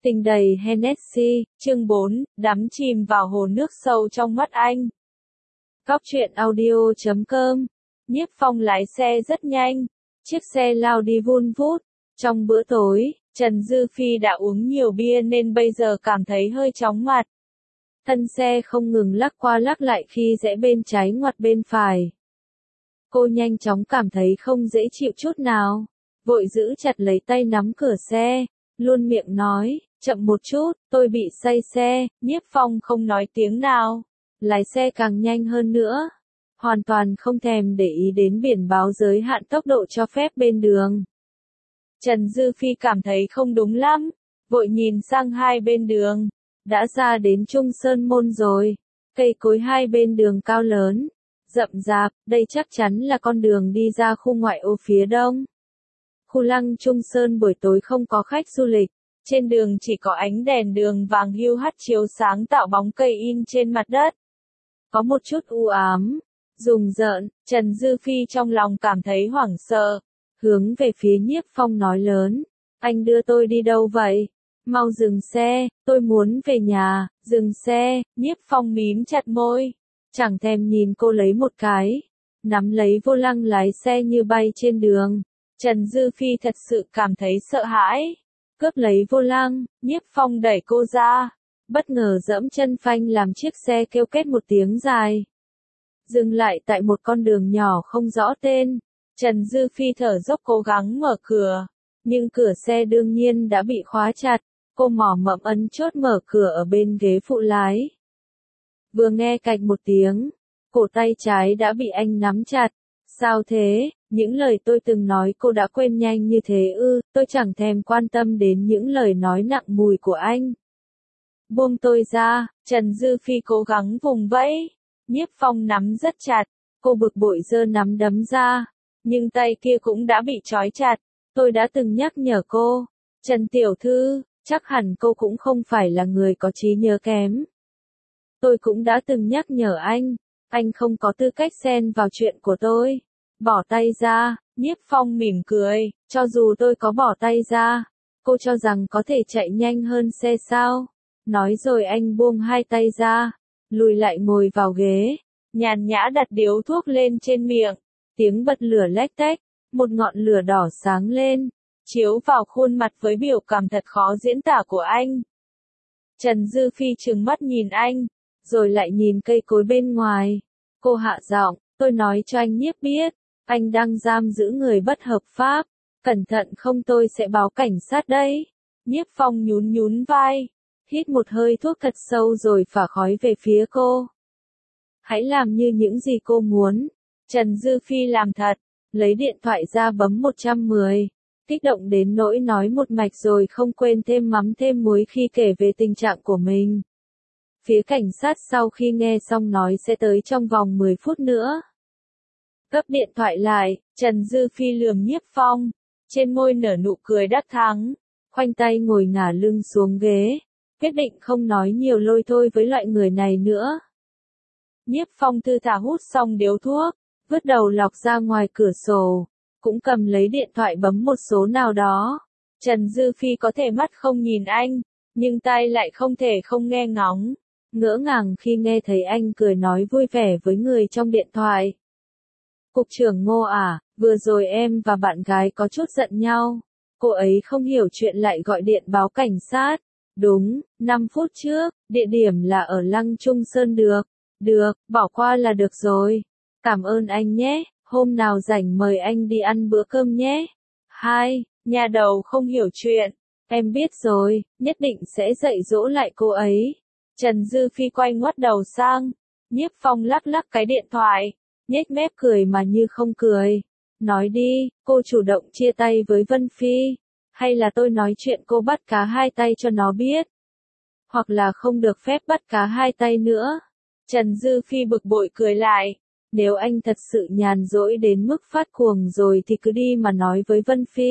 Tình đầy Hennessy, chương 4, đắm chìm vào hồ nước sâu trong mắt anh. Góc truyện audio.com. Nhiếp Phong lái xe rất nhanh, chiếc xe lao đi vun vút. Trong bữa tối, Trần Dư Phi đã uống nhiều bia nên bây giờ cảm thấy hơi chóng mặt. Thân xe không ngừng lắc qua lắc lại khi rẽ bên trái ngoặt bên phải. Cô nhanh chóng cảm thấy không dễ chịu chút nào, vội giữ chặt lấy tay nắm cửa xe, luôn miệng nói, chậm một chút, tôi bị say xe. Nhiếp Phong không nói tiếng nào, lái xe càng nhanh hơn nữa, hoàn toàn không thèm để ý đến biển báo giới hạn tốc độ cho phép bên đường. Trần Dư Phi cảm thấy không đúng lắm, vội nhìn sang hai bên đường, đã ra đến Trung Sơn Môn rồi, cây cối hai bên đường cao lớn, rậm rạp, đây chắc chắn là con đường đi ra khu ngoại ô phía đông. Khu lăng Trung Sơn buổi tối không có khách du lịch, trên đường chỉ có ánh đèn đường vàng hiu hắt chiếu sáng tạo bóng cây in trên mặt đất. Có một chút u ám, rùng rợn, Trần Dư Phi trong lòng cảm thấy hoảng sợ, hướng về phía Nhiếp Phong nói lớn, anh đưa tôi đi đâu vậy? Mau dừng xe, tôi muốn về nhà. Dừng xe. Nhiếp Phong mím chặt môi, chẳng thèm nhìn cô lấy một cái, nắm lấy vô lăng lái xe như bay trên đường. Trần Dư Phi thật sự cảm thấy sợ hãi, cướp lấy vô lăng, Nhiếp Phong đẩy cô ra, bất ngờ giẫm chân phanh làm chiếc xe kêu két một tiếng dài. Dừng lại tại một con đường nhỏ không rõ tên, Trần Dư Phi thở dốc cố gắng mở cửa, nhưng cửa xe đương nhiên đã bị khóa chặt, cô mỏ mẫm ấn chốt mở cửa ở bên ghế phụ lái. Vừa nghe cạch một tiếng, cổ tay trái đã bị anh nắm chặt. Sao thế? Những lời tôi từng nói cô đã quên nhanh như thế ư? Tôi chẳng thèm quan tâm đến những lời nói nặng mùi của anh. Buông tôi ra. Trần Dư Phi cố gắng vùng vẫy. Nhiếp Phong nắm rất chặt, cô bực bội giơ nắm đấm ra, nhưng tay kia cũng đã bị trói chặt. Tôi đã từng nhắc nhở cô, Trần tiểu thư, chắc hẳn cô cũng không phải là người có trí nhớ kém. Tôi cũng đã từng nhắc nhở anh không có tư cách xen vào chuyện của tôi. Bỏ tay ra. Nhiếp Phong mỉm cười, cho dù tôi có bỏ tay ra, cô cho rằng có thể chạy nhanh hơn xe sao? Nói rồi anh buông hai tay ra, lùi lại ngồi vào ghế, nhàn nhã đặt điếu thuốc lên trên miệng, tiếng bật lửa lách tách, một ngọn lửa đỏ sáng lên, chiếu vào khuôn mặt với biểu cảm thật khó diễn tả của anh. Trần Dư Phi trừng mắt nhìn anh, rồi lại nhìn cây cối bên ngoài. Cô hạ giọng, tôi nói cho anh Nhiếp biết, anh đang giam giữ người bất hợp pháp, cẩn thận không tôi sẽ báo cảnh sát đấy. Nhiếp Phong nhún nhún vai, hít một hơi thuốc thật sâu rồi phả khói về phía cô. Hãy làm như những gì cô muốn. Trần Dư Phi làm thật, lấy điện thoại ra bấm 110, kích động đến nỗi nói một mạch rồi không quên thêm mắm thêm muối khi kể về tình trạng của mình. Phía cảnh sát sau khi nghe xong nói sẽ tới trong vòng 10 phút nữa. Gấp điện thoại lại, Trần Dư Phi lườm Nhiếp Phong, trên môi nở nụ cười đắc thắng, khoanh tay ngồi ngả lưng xuống ghế, quyết định không nói nhiều lôi thôi với loại người này nữa. Nhiếp Phong thư thả hút xong điếu thuốc, vứt đầu lọc ra ngoài cửa sổ, cũng cầm lấy điện thoại bấm một số nào đó. Trần Dư Phi có thể mắt không nhìn anh, nhưng tai lại không thể không nghe ngóng, ngỡ ngàng khi nghe thấy anh cười nói vui vẻ với người trong điện thoại. Cục trưởng Ngô à, vừa rồi em và bạn gái có chút giận nhau, cô ấy không hiểu chuyện lại gọi điện báo cảnh sát. Đúng, 5 phút trước, địa điểm là ở Lăng Trung Sơn được, bỏ qua là được rồi. Cảm ơn anh nhé, hôm nào rảnh mời anh đi ăn bữa cơm nhé. 2. Nhà đầu không hiểu chuyện, em biết rồi, nhất định sẽ dạy dỗ lại cô ấy. Trần Dư Phi quay ngoắt đầu sang, Nhiếp Phong lắc lắc cái điện thoại, nhếch mép cười mà như không cười. Nói đi, cô chủ động chia tay với Vân Phi, hay là tôi nói chuyện cô bắt cá hai tay cho nó biết? Hoặc là không được phép bắt cá hai tay nữa? Trần Dư Phi bực bội cười lại, nếu anh thật sự nhàn rỗi đến mức phát cuồng rồi thì cứ đi mà nói với Vân Phi.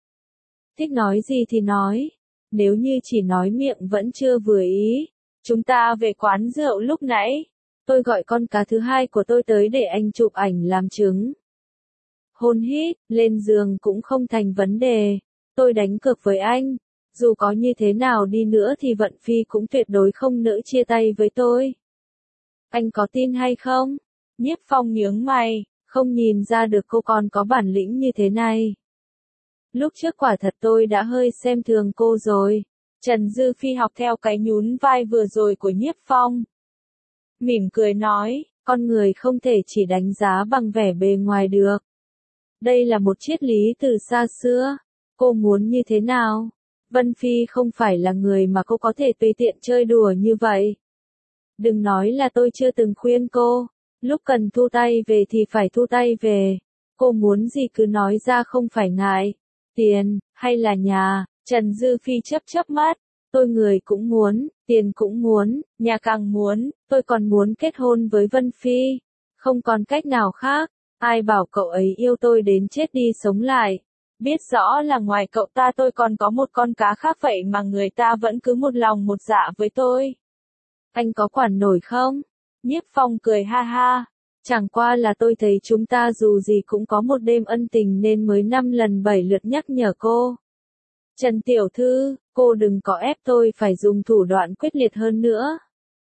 Thích nói gì thì nói, nếu như chỉ nói miệng vẫn chưa vừa ý, chúng ta về quán rượu lúc nãy, tôi gọi con cá thứ hai của tôi tới để anh chụp ảnh làm chứng. Hôn hít, lên giường cũng không thành vấn đề, tôi đánh cược với anh, Dù có như thế nào đi nữa thì Vận Phi cũng tuyệt đối không nỡ chia tay với tôi. Anh có tin hay không? Nhiếp Phong nhướng mày, không nhìn ra được cô còn có bản lĩnh như thế này. Lúc trước quả thật tôi đã hơi xem thường cô rồi. Trần Dư Phi học theo cái nhún vai vừa rồi của Nhiếp Phong. Mỉm cười nói, con người không thể chỉ đánh giá bằng vẻ bề ngoài được. Đây là một triết lý từ xa xưa. Cô muốn như thế nào? Vân Phi không phải là người mà cô có thể tùy tiện chơi đùa như vậy. Đừng nói là tôi chưa từng khuyên cô. Lúc cần thu tay về thì phải thu tay về. Cô muốn gì cứ nói ra không phải ngại. Tiền, hay là nhà? Trần Dư Phi chớp mắt. Tôi người cũng muốn, tiền cũng muốn, nhà càng muốn, tôi còn muốn kết hôn với Vân Phi. Không còn cách nào khác. Ai bảo cậu ấy yêu tôi đến chết đi sống lại. Biết rõ là ngoài cậu ta tôi còn có một con cá khác vậy mà người ta vẫn cứ một lòng một dạ với tôi. Anh có quản nổi không? Nhiếp Phong cười ha ha. Chẳng qua là tôi thấy chúng ta dù gì cũng có một đêm ân tình nên mới 5 lần 7 lượt nhắc nhở cô. Trần Tiểu Thư, cô đừng có ép tôi phải dùng thủ đoạn quyết liệt hơn nữa.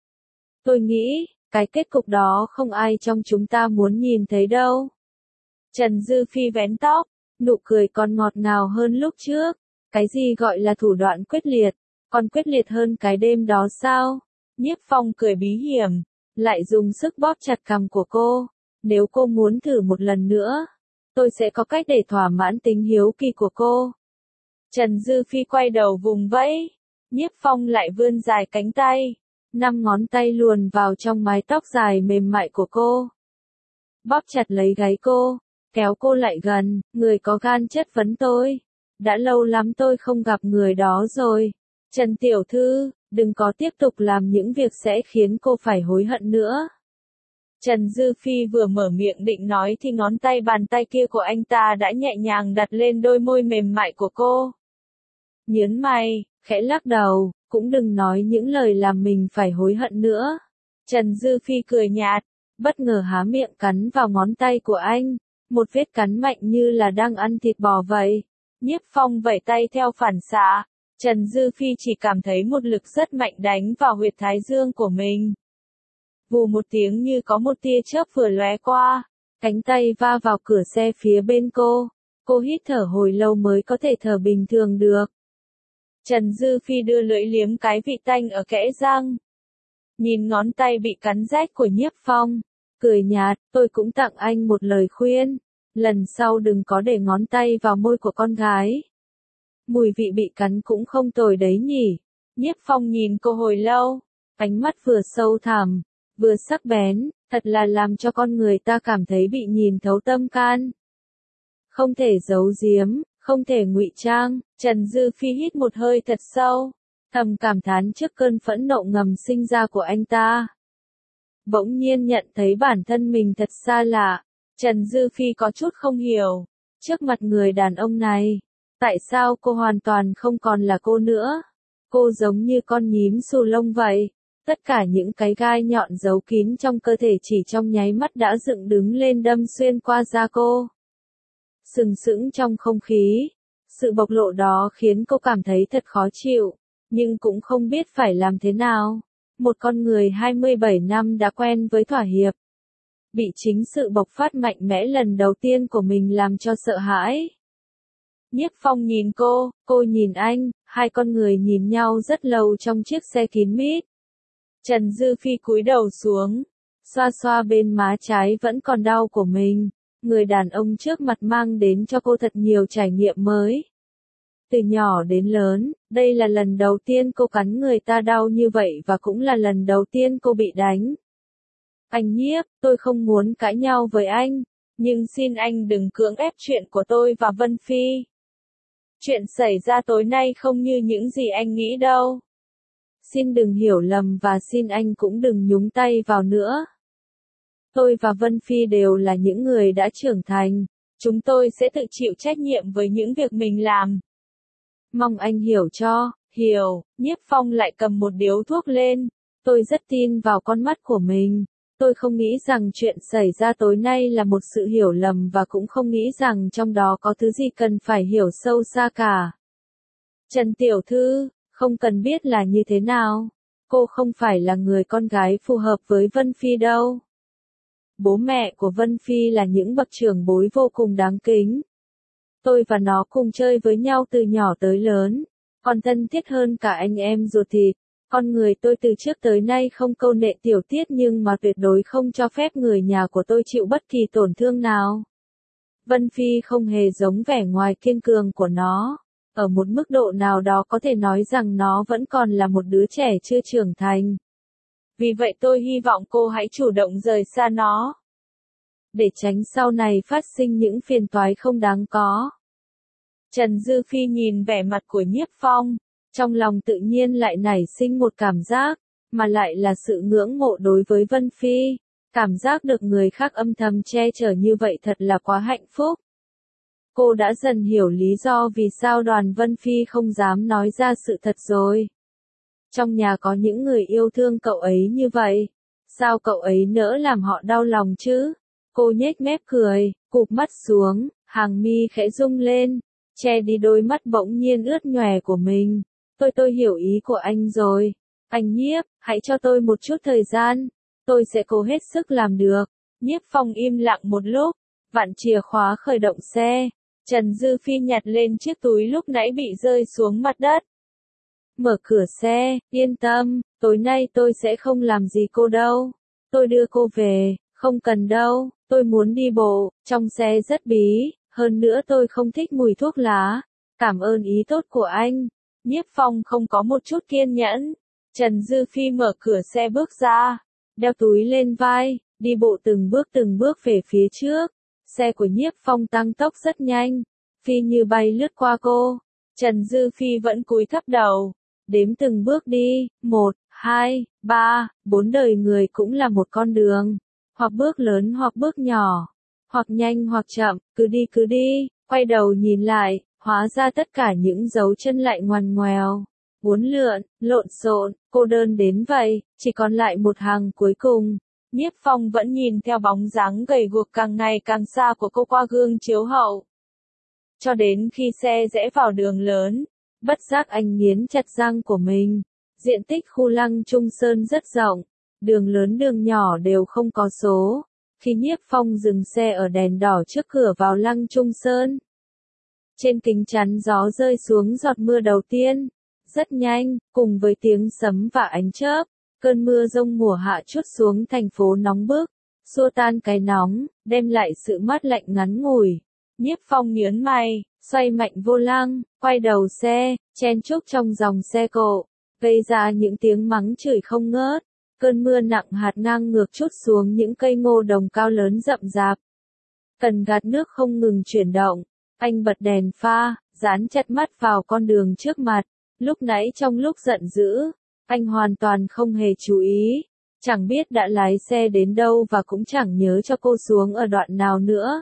Tôi nghĩ, cái kết cục đó không ai trong chúng ta muốn nhìn thấy đâu. Trần Dư Phi vén tóc, nụ cười còn ngọt ngào hơn lúc trước. Cái gì gọi là thủ đoạn quyết liệt, còn quyết liệt hơn cái đêm đó sao? Nhiếp Phong cười bí hiểm, lại dùng sức bóp chặt cằm của cô. Nếu cô muốn thử một lần nữa, tôi sẽ có cách để thỏa mãn tính hiếu kỳ của cô. Trần Dư Phi quay đầu vùng vẫy. Nhiếp Phong lại vươn dài cánh tay. 5 ngón tay luồn vào trong mái tóc dài mềm mại của cô. Bóp chặt lấy gáy cô, kéo cô lại gần, người có gan chất vấn tôi. Đã lâu lắm tôi không gặp người đó rồi. Trần Tiểu Thư, đừng có tiếp tục làm những việc sẽ khiến cô phải hối hận nữa. Trần Dư Phi vừa mở miệng định nói thì ngón tay bàn tay kia của anh ta đã nhẹ nhàng đặt lên đôi môi mềm mại của cô. Nhớn mày, khẽ lắc đầu, cũng đừng nói những lời làm mình phải hối hận nữa. Trần Dư Phi cười nhạt, bất ngờ há miệng cắn vào ngón tay của anh. Một vết cắn mạnh như là đang ăn thịt bò vậy. Nhiếp Phong vẩy tay theo phản xạ. Trần Dư Phi chỉ cảm thấy một lực rất mạnh đánh vào huyệt thái dương của mình. Vù một tiếng như có một tia chớp vừa lóe qua. Cánh tay va vào cửa xe phía bên cô. Cô hít thở hồi lâu mới có thể thở bình thường được. Trần Dư Phi đưa lưỡi liếm cái vị tanh ở kẽ răng. Nhìn ngón tay bị cắn rách của Nhiếp Phong. Cười nhạt, tôi cũng tặng anh một lời khuyên. Lần sau đừng có để ngón tay vào môi của con gái. Mùi vị bị cắn cũng không tồi đấy nhỉ. Nhiếp Phong nhìn cô hồi lâu. Ánh mắt vừa sâu thẳm, vừa sắc bén, thật là làm cho con người ta cảm thấy bị nhìn thấu tâm can. Không thể giấu giếm, không thể ngụy trang. Trần Dư Phi hít một hơi thật sâu, thầm cảm thán trước cơn phẫn nộ ngầm sinh ra của anh ta. Bỗng nhiên nhận thấy bản thân mình thật xa lạ. Trần Dư Phi có chút không hiểu. Trước mặt người đàn ông này, tại sao cô hoàn toàn không còn là cô nữa? Cô giống như con nhím xù lông vậy. Tất cả những cái gai nhọn giấu kín trong cơ thể chỉ trong nháy mắt đã dựng đứng lên đâm xuyên qua da cô. Sừng sững trong không khí. Sự bộc lộ đó khiến cô cảm thấy thật khó chịu, nhưng cũng không biết phải làm thế nào. Một con người 27 năm đã quen với thỏa hiệp. Bị chính sự bộc phát mạnh mẽ lần đầu tiên của mình làm cho sợ hãi. Nhiếp Phong nhìn cô nhìn anh, hai con người nhìn nhau rất lâu trong chiếc xe kín mít. Trần Dư Phi cúi đầu xuống, xoa xoa bên má trái vẫn còn đau của mình. Người đàn ông trước mặt mang đến cho cô thật nhiều trải nghiệm mới. Từ nhỏ đến lớn, đây là lần đầu tiên cô cắn người ta đau như vậy và cũng là lần đầu tiên cô bị đánh. Anh Nhiếp, tôi không muốn cãi nhau với anh, nhưng xin anh đừng cưỡng ép chuyện của tôi và Vân Phi. Chuyện xảy ra tối nay không như những gì anh nghĩ đâu. Xin đừng hiểu lầm và xin anh cũng đừng nhúng tay vào nữa. Tôi và Vân Phi đều là những người đã trưởng thành, chúng tôi sẽ tự chịu trách nhiệm với những việc mình làm. Mong anh hiểu cho, hiểu. Nhiếp Phong lại cầm một điếu thuốc lên. Tôi rất tin vào con mắt của mình. Tôi không nghĩ rằng chuyện xảy ra tối nay là một sự hiểu lầm và cũng không nghĩ rằng trong đó có thứ gì cần phải hiểu sâu xa cả. Trần tiểu thư, không cần biết là như thế nào. Cô không phải là người con gái phù hợp với Vân Phi đâu. Bố mẹ của Vân Phi là những bậc trưởng bối vô cùng đáng kính. Tôi và nó cùng chơi với nhau từ nhỏ tới lớn, còn thân thiết hơn cả anh em ruột thịt. Con người tôi từ trước tới nay không câu nệ tiểu tiết nhưng mà tuyệt đối không cho phép người nhà của tôi chịu bất kỳ tổn thương nào. Vân Phi không hề giống vẻ ngoài kiên cường của nó. Ở một mức độ nào đó có thể nói rằng nó vẫn còn là một đứa trẻ chưa trưởng thành. Vì vậy tôi hy vọng cô hãy chủ động rời xa nó, để tránh sau này phát sinh những phiền toái không đáng có. Trần Dư Phi nhìn vẻ mặt của Nhiếp Phong, trong lòng tự nhiên lại nảy sinh một cảm giác, mà lại là sự ngưỡng mộ đối với Vân Phi. Cảm giác được người khác âm thầm che chở như vậy thật là quá hạnh phúc. Cô đã dần hiểu lý do vì sao Đoàn Vân Phi không dám nói ra sự thật rồi. Trong nhà có những người yêu thương cậu ấy như vậy, sao cậu ấy nỡ làm họ đau lòng chứ? Cô nhếch mép cười, cụp mắt xuống, hàng mi khẽ rung lên, che đi đôi mắt bỗng nhiên ướt nhòe của mình. Tôi hiểu ý của anh rồi. Anh Nhiếp, hãy cho tôi một chút thời gian. Tôi sẽ cố hết sức làm được. Nhiếp Phong im lặng một lúc, vặn chìa khóa khởi động xe. Trần Dư Phi nhặt lên chiếc túi lúc nãy bị rơi xuống mặt đất. Mở cửa xe, yên tâm, tối nay tôi sẽ không làm gì cô đâu. Tôi đưa cô về, không cần đâu, tôi muốn đi bộ, trong xe rất bí, hơn nữa tôi không thích mùi thuốc lá. Cảm ơn ý tốt của anh. Nhiếp Phong không có một chút kiên nhẫn. Trần Dư Phi mở cửa xe bước ra, đeo túi lên vai, đi bộ từng bước về phía trước. Xe của Nhiếp Phong tăng tốc rất nhanh, phi như bay lướt qua cô. Trần Dư Phi vẫn cúi thấp đầu, đếm từng bước đi, 1, 2, 3, 4 đời người cũng là một con đường, hoặc bước lớn hoặc bước nhỏ, hoặc nhanh hoặc chậm, cứ đi, quay đầu nhìn lại, hóa ra tất cả những dấu chân lại ngoằn ngoèo, uốn lượn, lộn xộn, cô đơn đến vậy, chỉ còn lại một hàng cuối cùng. Nhiếp Phong vẫn nhìn theo bóng dáng gầy guộc càng ngày càng xa của cô qua gương chiếu hậu. Cho đến khi xe rẽ vào đường lớn, bất giác anh nghiến chặt răng của mình. Diện tích khu Lăng Trung Sơn rất rộng, đường lớn đường nhỏ đều không có số. Khi Nhiếp Phong dừng xe ở đèn đỏ trước cửa vào Lăng Trung Sơn, trên kính chắn gió rơi xuống giọt mưa đầu tiên. Rất nhanh, cùng với tiếng sấm và ánh chớp, cơn mưa giông mùa hạ trút xuống thành phố nóng bức, xua tan cái nóng, đem lại sự mát lạnh ngắn ngủi. Nhiếp Phong nhướng mày, xoay mạnh vô lăng, quay đầu xe, chen chúc trong dòng xe cộ, gây ra những tiếng mắng chửi không ngớt. Cơn mưa nặng hạt ngang ngược trút xuống những cây ngô đồng cao lớn rậm rạp. Cần gạt nước không ngừng chuyển động, anh bật đèn pha, dán chặt mắt vào con đường trước mặt. Lúc nãy trong lúc giận dữ, anh hoàn toàn không hề chú ý, chẳng biết đã lái xe đến đâu và cũng chẳng nhớ cho cô xuống ở đoạn nào nữa.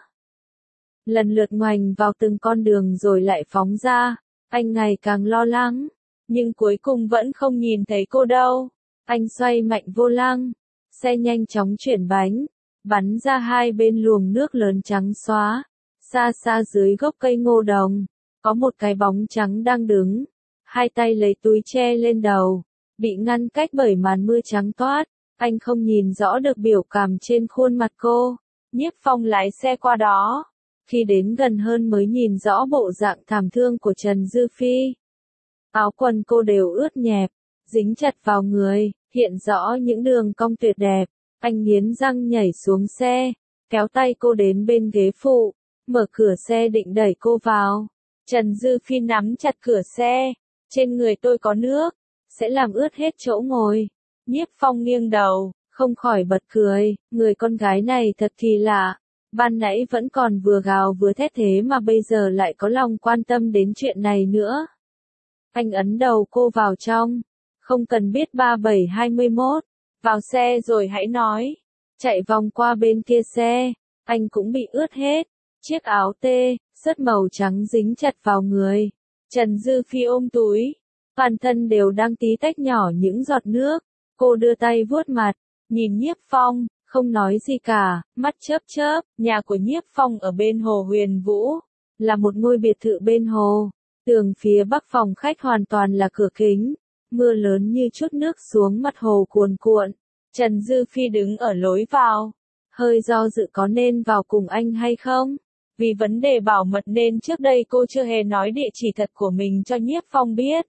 Lần lượt ngoảnh vào từng con đường rồi lại phóng ra, anh ngày càng lo lắng, nhưng cuối cùng vẫn không nhìn thấy cô đâu. Anh xoay mạnh vô lăng, xe nhanh chóng chuyển bánh, bắn ra hai bên luồng nước lớn trắng xóa. Xa xa dưới gốc cây ngô đồng, có một cái bóng trắng đang đứng, hai tay lấy túi che lên đầu, bị ngăn cách bởi màn mưa trắng toát. Anh không nhìn rõ được biểu cảm trên khuôn mặt cô. Nhiếp Phong lái xe qua đó, khi đến gần hơn mới nhìn rõ bộ dạng thảm thương của Trần Dư Phi. Áo quần cô đều ướt nhẹp, dính chặt vào người, hiện rõ những đường cong tuyệt đẹp. Anh nghiến răng nhảy xuống xe, kéo tay cô đến bên ghế phụ, mở cửa xe định đẩy cô vào. Trần Dư Phi nắm chặt cửa xe, trên người tôi có nước, sẽ làm ướt hết chỗ ngồi. Nhiếp Phong nghiêng đầu, không khỏi bật cười, người con gái này thật kỳ lạ. Ban nãy vẫn còn vừa gào vừa thét thế mà bây giờ lại có lòng quan tâm đến chuyện này nữa. Anh ấn đầu cô vào trong, không cần biết 3721, vào xe rồi hãy nói. Chạy vòng qua bên kia xe, anh cũng bị ướt hết, chiếc áo tê, sớt màu trắng dính chặt vào người. Trần Dư Phi ôm túi, toàn thân đều đang tí tách nhỏ những giọt nước. Cô đưa tay vuốt mặt, nhìn Nhiếp Phong, không nói gì cả, mắt chớp chớp. Nhà của Nhiếp Phong ở bên hồ Huyền Vũ, là một ngôi biệt thự bên hồ. Tường phía bắc phòng khách hoàn toàn là cửa kính, mưa lớn như chút nước xuống mặt hồ cuồn cuộn. Trần Dư Phi đứng ở lối vào, hơi do dự có nên vào cùng anh hay không. Vì vấn đề bảo mật nên trước đây cô chưa hề nói địa chỉ thật của mình cho Nhiếp Phong biết.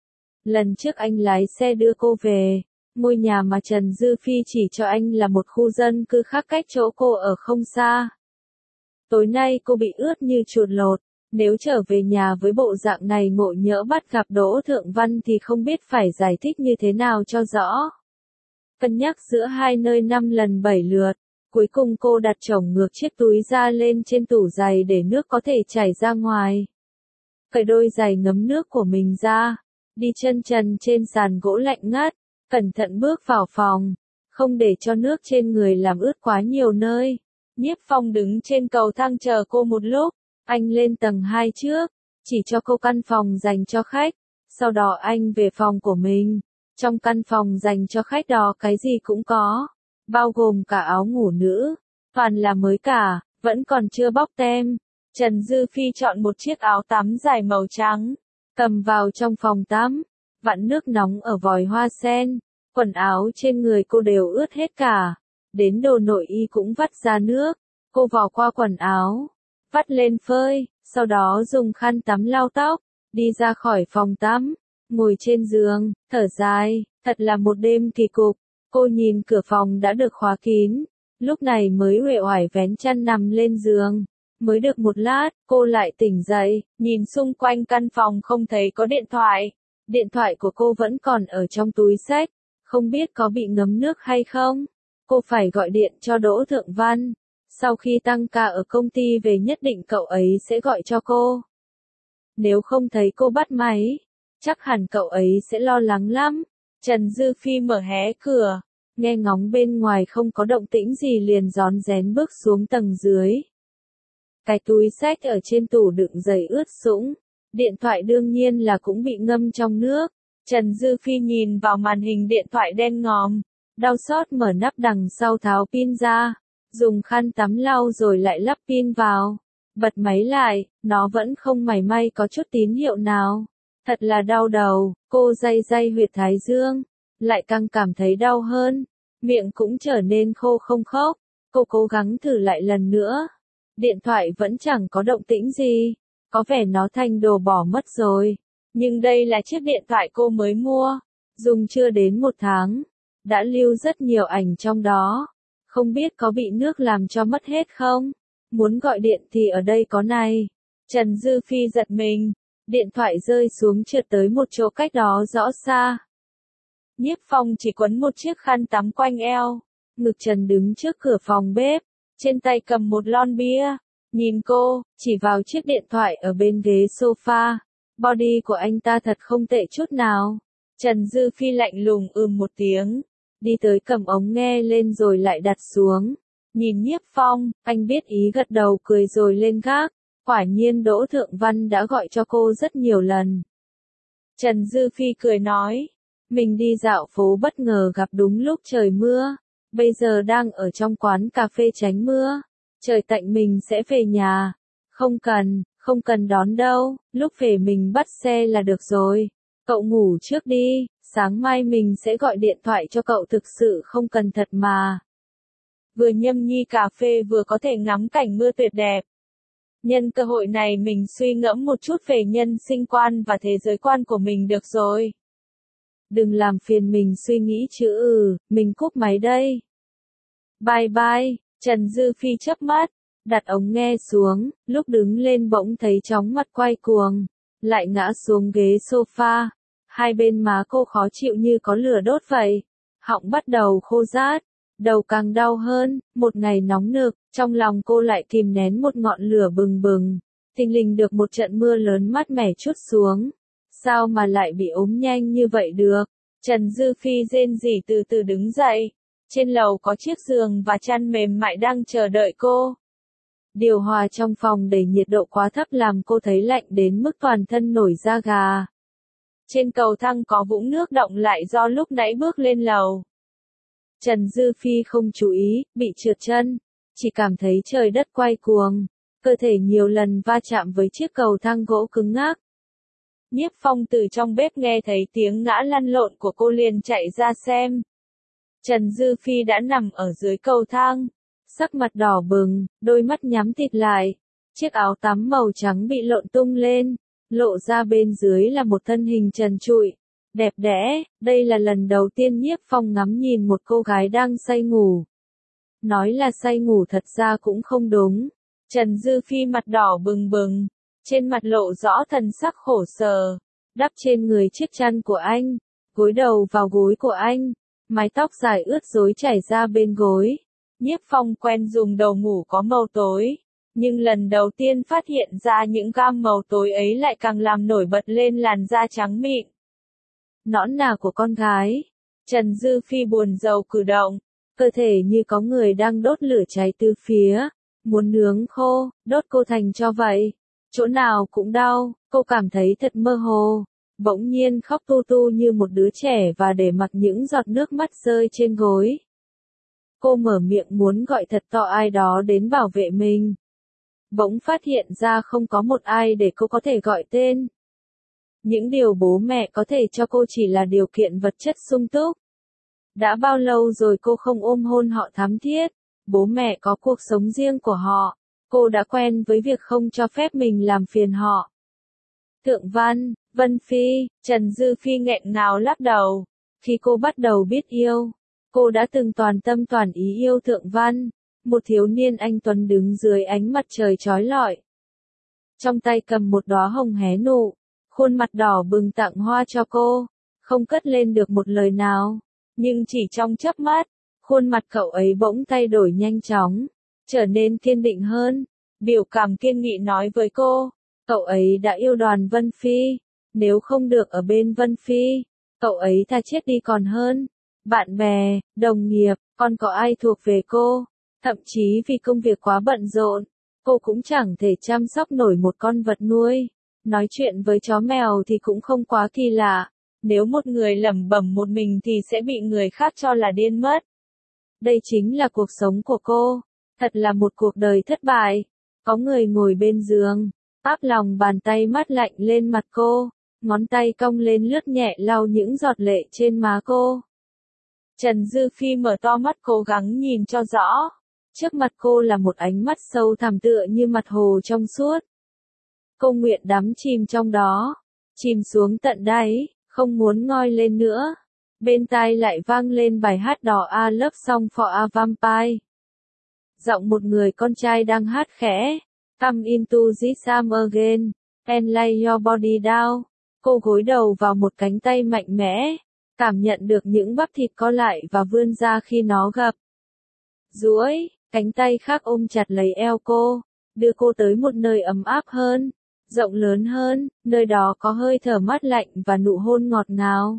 Lần trước anh lái xe đưa cô về, ngôi nhà mà Trần Dư Phi chỉ cho anh là một khu dân cư khác cách chỗ cô ở không xa. Tối nay cô bị ướt như chuột lột, nếu trở về nhà với bộ dạng này ngộ nhỡ bắt gặp Đỗ Thượng Văn thì không biết phải giải thích như thế nào cho rõ. Cân nhắc giữa hai nơi 5 lần 7 lượt, cuối cùng cô đặt chồng ngược chiếc túi ra lên trên tủ giày để nước có thể chảy ra ngoài. Cởi đôi giày ngấm nước của mình ra, đi chân trần trên sàn gỗ lạnh ngắt, cẩn thận bước vào phòng, không để cho nước trên người làm ướt quá nhiều nơi. Nhiếp Phong đứng trên cầu thang chờ cô một lúc, anh lên tầng 2 trước, chỉ cho cô căn phòng dành cho khách, sau đó anh về phòng của mình. Trong căn phòng dành cho khách đó cái gì cũng có, bao gồm cả áo ngủ nữ, toàn là mới cả, vẫn còn chưa bóc tem. Trần Dư Phi chọn một chiếc áo tắm dài màu trắng, cầm vào trong phòng tắm, vặn nước nóng ở vòi hoa sen, quần áo trên người cô đều ướt hết cả, đến đồ nội y cũng vắt ra nước, cô vò qua quần áo, vắt lên phơi, sau đó dùng khăn tắm lau tóc, đi ra khỏi phòng tắm, ngồi trên giường, thở dài, thật là một đêm kỳ cục. Cô nhìn cửa phòng đã được khóa kín, lúc này mới uể oải vén chăn nằm lên giường. Mới được một lát, cô lại tỉnh dậy, nhìn xung quanh căn phòng không thấy có điện thoại. Điện thoại của cô vẫn còn ở trong túi xách, không biết có bị ngấm nước hay không. Cô phải gọi điện cho Đỗ Thượng Văn. Sau khi tăng ca ở công ty về nhất định cậu ấy sẽ gọi cho cô. Nếu không thấy cô bắt máy, chắc hẳn cậu ấy sẽ lo lắng lắm. Trần Dư Phi mở hé cửa, nghe ngóng bên ngoài không có động tĩnh gì liền rón rén bước xuống tầng dưới. Cái túi xách ở trên tủ đựng giày ướt sũng, điện thoại đương nhiên là cũng bị ngâm trong nước. Trần Dư Phi nhìn vào màn hình điện thoại đen ngòm, đau xót mở nắp đằng sau tháo pin ra, dùng khăn tắm lau rồi lại lắp pin vào. Bật máy lại, nó vẫn không mảy may có chút tín hiệu nào. Thật là đau đầu, cô day day huyệt thái dương, lại càng cảm thấy đau hơn, miệng cũng trở nên khô không khốc. Cô cố gắng thử lại lần nữa. Điện thoại vẫn chẳng có động tĩnh gì, có vẻ nó thành đồ bỏ mất rồi. Nhưng đây là chiếc điện thoại cô mới mua, dùng chưa đến 1 tháng, đã lưu rất nhiều ảnh trong đó. Không biết có bị nước làm cho mất hết không? Muốn gọi điện thì ở đây có này. Trần Dư Phi giật mình, điện thoại rơi xuống trượt tới một chỗ cách đó rõ xa. Nhiếp Phong chỉ quấn một chiếc khăn tắm quanh eo, ngực trần đứng trước cửa phòng bếp, trên tay cầm một lon bia, nhìn cô, chỉ vào chiếc điện thoại ở bên ghế sofa. Body của anh ta thật không tệ chút nào. Trần Dư Phi lạnh lùng một tiếng, đi tới cầm ống nghe lên rồi lại đặt xuống. Nhìn Nhiếp Phong, anh biết ý gật đầu cười rồi lên gác. Quả nhiên Đỗ Thượng Văn đã gọi cho cô rất nhiều lần. Trần Dư Phi cười nói, mình đi dạo phố bất ngờ gặp đúng lúc trời mưa, bây giờ đang ở trong quán cà phê tránh mưa, trời tạnh mình sẽ về nhà. Không cần đón đâu, lúc về mình bắt xe là được rồi. Cậu ngủ trước đi, sáng mai mình sẽ gọi điện thoại cho cậu, thực sự không cần thật mà. Vừa nhâm nhi cà phê vừa có thể ngắm cảnh mưa tuyệt đẹp. Nhân cơ hội này mình suy ngẫm một chút về nhân sinh quan và thế giới quan của mình được rồi. Đừng làm phiền mình suy nghĩ chứ. Mình cúp máy đây. Bye bye. Trần Dư Phi chớp mắt, đặt ống nghe xuống, lúc đứng lên bỗng thấy chóng mặt quay cuồng, lại ngã xuống ghế sofa. Hai bên má cô khó chịu như có lửa đốt vậy, họng bắt đầu khô rát, đầu càng đau hơn. Một ngày nóng nực, trong lòng cô lại kìm nén một ngọn lửa bừng bừng. Thình lình được một trận mưa lớn mát mẻ trút xuống. Sao mà lại bị ốm nhanh như vậy được? Trần Dư Phi rên rỉ từ từ đứng dậy. Trên lầu có chiếc giường và chăn mềm mại đang chờ đợi cô. Điều hòa trong phòng đẩy nhiệt độ quá thấp làm cô thấy lạnh đến mức toàn thân nổi da gà. Trên cầu thang có vũng nước đọng lại do lúc nãy bước lên lầu. Trần Dư Phi không chú ý, bị trượt chân, chỉ cảm thấy trời đất quay cuồng, cơ thể nhiều lần va chạm với chiếc cầu thang gỗ cứng ngắc. Nhiếp Phong từ trong bếp nghe thấy tiếng ngã lăn lộn của cô liền chạy ra xem. Trần Dư Phi đã nằm ở dưới cầu thang, sắc mặt đỏ bừng, đôi mắt nhắm tịt lại. Chiếc áo tắm màu trắng bị lộn tung lên, lộ ra bên dưới là một thân hình trần trụi, đẹp đẽ. Đây là lần đầu tiên Nhiếp Phong ngắm nhìn một cô gái đang say ngủ. Nói là say ngủ thật ra cũng không đúng. Trần Dư Phi mặt đỏ bừng bừng, trên mặt lộ rõ thần sắc khổ sở, đắp trên người chiếc chăn của anh, gối đầu vào gối của anh, mái tóc dài ướt rối chảy ra bên gối. Nhiếp Phong quen dùng đầu ngủ có màu tối, nhưng lần đầu tiên phát hiện ra những gam màu tối ấy lại càng làm nổi bật lên làn da trắng mịn, nõn nà của con gái. Trần Dư Phi buồn rầu cử động, cơ thể như có người đang đốt lửa cháy từ phía, muốn nướng khô, đốt cô thành cho vậy. Chỗ nào cũng đau, cô cảm thấy thật mơ hồ, bỗng nhiên khóc tu tu như một đứa trẻ và để mặc những giọt nước mắt rơi trên gối. Cô mở miệng muốn gọi thật to ai đó đến bảo vệ mình. Bỗng phát hiện ra không có một ai để cô có thể gọi tên. Những điều bố mẹ có thể cho cô chỉ là điều kiện vật chất sung túc. Đã bao lâu rồi cô không ôm hôn họ thắm thiết, bố mẹ có cuộc sống riêng của họ, cô đã quen với việc không cho phép mình làm phiền họ. Thượng Văn, Vân Phi, Trần Dư Phi nghẹn ngào lắc đầu. Khi cô bắt đầu biết yêu, cô đã từng toàn tâm toàn ý yêu Thượng Văn, một thiếu niên anh tuấn đứng dưới ánh mặt trời chói lọi. Trong tay cầm một đóa hồng hé nụ, khuôn mặt đỏ bừng tặng hoa cho cô, không cất lên được một lời nào. Nhưng chỉ trong chớp mắt, khuôn mặt cậu ấy bỗng thay đổi nhanh chóng, trở nên kiên định hơn, biểu cảm kiên nghị nói với cô, cậu ấy đã yêu Đoàn Vân Phi, nếu không được ở bên Vân Phi, cậu ấy thà chết đi còn hơn. Bạn bè, đồng nghiệp, còn có ai thuộc về cô, thậm chí vì công việc quá bận rộn, cô cũng chẳng thể chăm sóc nổi một con vật nuôi. Nói chuyện với chó mèo thì cũng không quá kỳ lạ. Nếu một người lẩm bẩm một mình thì sẽ bị người khác cho là điên mất. Đây chính là cuộc sống của cô. Thật là một cuộc đời thất bại. Có người ngồi bên giường, áp lòng bàn tay mát lạnh lên mặt cô, ngón tay cong lên lướt nhẹ lau những giọt lệ trên má cô. Trần Dư Phi mở to mắt cố gắng nhìn cho rõ. Trước mặt cô là một ánh mắt sâu thẳm tựa như mặt hồ trong suốt. Cô nguyện đắm chìm trong đó, chìm xuống tận đáy, không muốn ngoi lên nữa. Bên tai lại vang lên bài hát đỏ A Love Song for a Vampire. Giọng một người con trai đang hát khẽ, Come into this summer again, and lay your body down. Cô gối đầu vào một cánh tay mạnh mẽ, cảm nhận được những bắp thịt co lại và vươn ra khi nó gập. Duỗi, cánh tay khác ôm chặt lấy eo cô, đưa cô tới một nơi ấm áp hơn, rộng lớn hơn, nơi đó có hơi thở mát lạnh và nụ hôn ngọt ngào.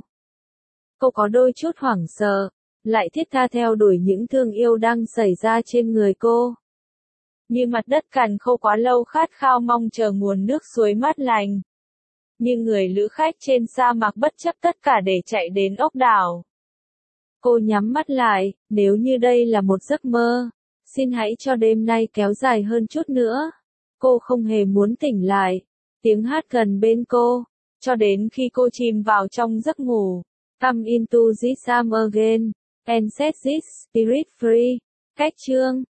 Cô có đôi chút hoảng sợ, lại thiết tha theo đuổi những thương yêu đang xảy ra trên người cô. Như mặt đất cằn khô quá lâu khát khao mong chờ nguồn nước suối mát lành. Như người lữ khách trên sa mạc bất chấp tất cả để chạy đến ốc đảo. Cô nhắm mắt lại, nếu như đây là một giấc mơ, xin hãy cho đêm nay kéo dài hơn chút nữa. Cô không hề muốn tỉnh lại, tiếng hát gần bên cô, cho đến khi cô chìm vào trong giấc ngủ. Come into this summer again, and set this spirit free. Cách chương